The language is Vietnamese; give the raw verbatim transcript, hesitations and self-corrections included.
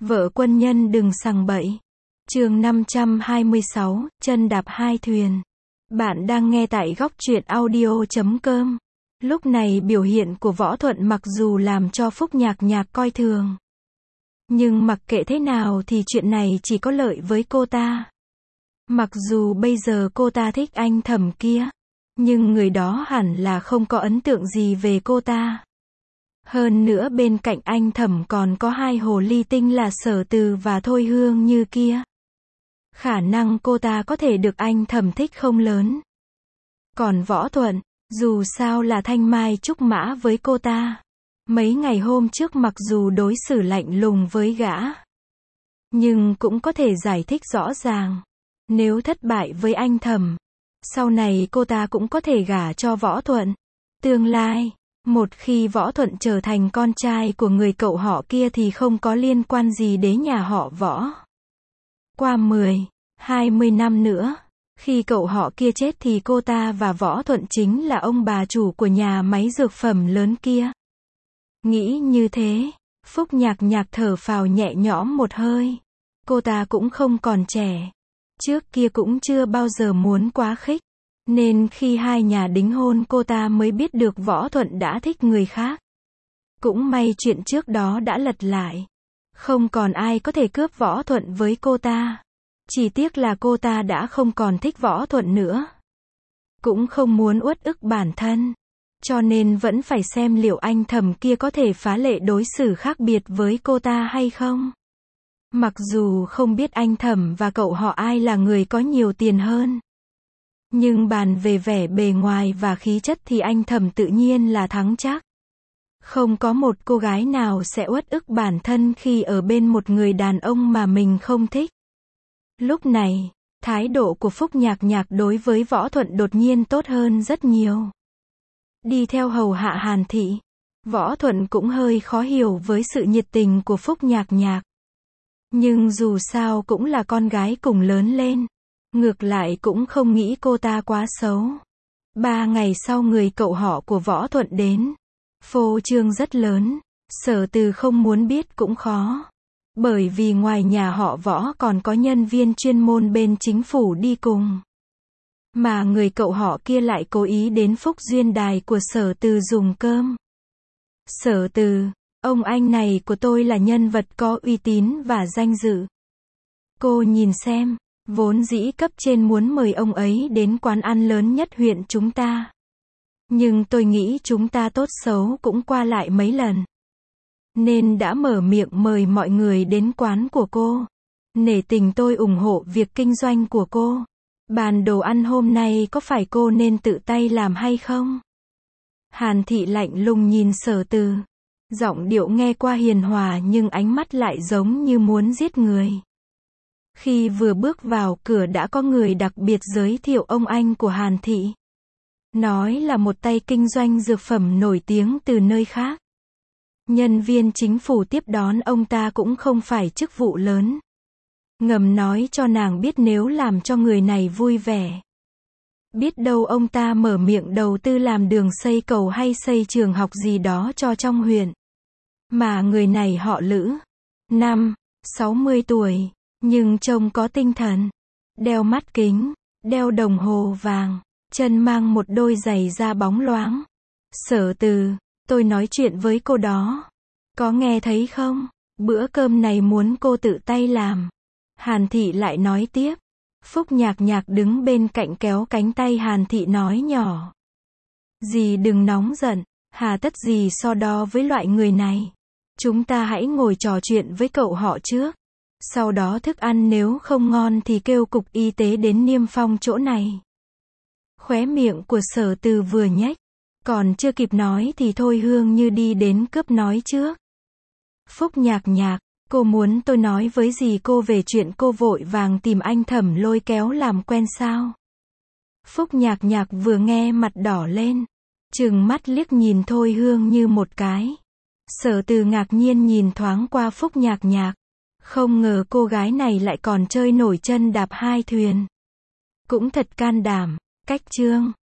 Vợ quân nhân đừng sằng bậy. Chương năm trăm hai mươi sáu, chân đạp hai thuyền. Bạn đang nghe tại góc truyện audio chấm com. Lúc này biểu hiện của Võ Thuận mặc dù làm cho Phúc Nhạc Nhạc coi thường. Nhưng mặc kệ thế nào thì chuyện này chỉ có lợi với cô ta. Mặc dù bây giờ cô ta thích anh Thẩm kia, nhưng người đó hẳn là không có ấn tượng gì về cô ta. Hơn nữa bên cạnh anh Thẩm còn có hai hồ ly tinh là Sở Từ và Thôi Hương Như kia. Khả năng cô ta có thể được anh Thẩm thích không lớn. Còn Võ Thuận, dù sao là thanh mai trúc mã với cô ta. Mấy ngày hôm trước mặc dù đối xử lạnh lùng với gã, nhưng cũng có thể giải thích rõ ràng. Nếu thất bại với anh Thẩm, sau này cô ta cũng có thể gả cho Võ Thuận. Tương lai, một khi Võ Thuận trở thành con trai của người cậu họ kia thì không có liên quan gì đến nhà họ Võ. Qua mười, hai mươi năm nữa, khi cậu họ kia chết thì cô ta và Võ Thuận chính là ông bà chủ của nhà máy dược phẩm lớn kia. Nghĩ như thế, Phúc Nhạc Nhạc thở phào nhẹ nhõm một hơi. Cô ta cũng không còn trẻ. Trước kia cũng chưa bao giờ muốn quá khích. Nên khi hai nhà đính hôn cô ta mới biết được Võ Thuận đã thích người khác. Cũng may chuyện trước đó đã lật lại. Không còn ai có thể cướp Võ Thuận với cô ta. Chỉ tiếc là cô ta đã không còn thích Võ Thuận nữa. Cũng không muốn uất ức bản thân. Cho nên vẫn phải xem liệu anh Thẩm kia có thể phá lệ đối xử khác biệt với cô ta hay không. Mặc dù không biết anh Thẩm và cậu họ ai là người có nhiều tiền hơn. Nhưng bàn về vẻ bề ngoài và khí chất thì anh Thẩm tự nhiên là thắng chắc. Không có một cô gái nào sẽ uất ức bản thân khi ở bên một người đàn ông mà mình không thích. Lúc này, thái độ của Phúc Nhạc Nhạc đối với Võ Thuận đột nhiên tốt hơn rất nhiều. Đi theo hầu hạ Hàn Thị, Võ Thuận cũng hơi khó hiểu với sự nhiệt tình của Phúc Nhạc Nhạc. Nhưng dù sao cũng là con gái cùng lớn lên. Ngược lại cũng không nghĩ cô ta quá xấu. Ba ngày sau người cậu họ của Võ Thuận đến. Phô trương rất lớn. Sở Từ không muốn biết cũng khó. Bởi vì ngoài nhà họ Võ còn có nhân viên chuyên môn bên chính phủ đi cùng. Mà người cậu họ kia lại cố ý đến Phúc Duyên Đài của Sở Từ dùng cơm. Sở Từ, ông anh này của tôi là nhân vật có uy tín và danh dự. Cô nhìn xem, vốn dĩ cấp trên muốn mời ông ấy đến quán ăn lớn nhất huyện chúng ta. Nhưng tôi nghĩ chúng ta tốt xấu cũng qua lại mấy lần. Nên đã mở miệng mời mọi người đến quán của cô. Nể tình tôi ủng hộ việc kinh doanh của cô. Bàn đồ ăn hôm nay có phải cô nên tự tay làm hay không? Hàn Thị lạnh lùng nhìn Sở Từ. Giọng điệu nghe qua hiền hòa nhưng ánh mắt lại giống như muốn giết người. Khi vừa bước vào cửa đã có người đặc biệt giới thiệu ông anh của Hàn Thị. Nói là một tay kinh doanh dược phẩm nổi tiếng từ nơi khác. Nhân viên chính phủ tiếp đón ông ta cũng không phải chức vụ lớn. Ngầm nói cho nàng biết nếu làm cho người này vui vẻ. Biết đâu ông ta mở miệng đầu tư làm đường xây cầu hay xây trường học gì đó cho trong huyện. Mà người này họ Lữ. Năm, sáu mươi tuổi. Nhưng trông có tinh thần. Đeo mắt kính. Đeo đồng hồ vàng. Chân mang một đôi giày da bóng loáng. Sở Từ, tôi nói chuyện với cô đó. Có nghe thấy không? Bữa cơm này muốn cô tự tay làm. Hàn Thị lại nói tiếp. Phúc Nhạc Nhạc đứng bên cạnh kéo cánh tay Hàn Thị nói nhỏ. Dì đừng nóng giận, hà tất gì so đo với loại người này. Chúng ta hãy ngồi trò chuyện với cậu họ trước. Sau đó thức ăn nếu không ngon thì kêu cục y tế đến niêm phong chỗ này. Khóe miệng của Sở Từ vừa nhếch. Còn chưa kịp nói thì Thôi Hương Như đi đến cướp nói trước. Phúc Nhạc Nhạc, cô muốn tôi nói với dì cô về chuyện cô vội vàng tìm anh Thẩm lôi kéo làm quen sao? Phúc Nhạc Nhạc vừa nghe mặt đỏ lên. Trừng mắt liếc nhìn Thôi Hương Như một cái. Sở Từ ngạc nhiên nhìn thoáng qua Phúc Nhạc Nhạc. Không ngờ cô gái này lại còn chơi nổi chân đạp hai thuyền. Cũng thật can đảm. Cách chương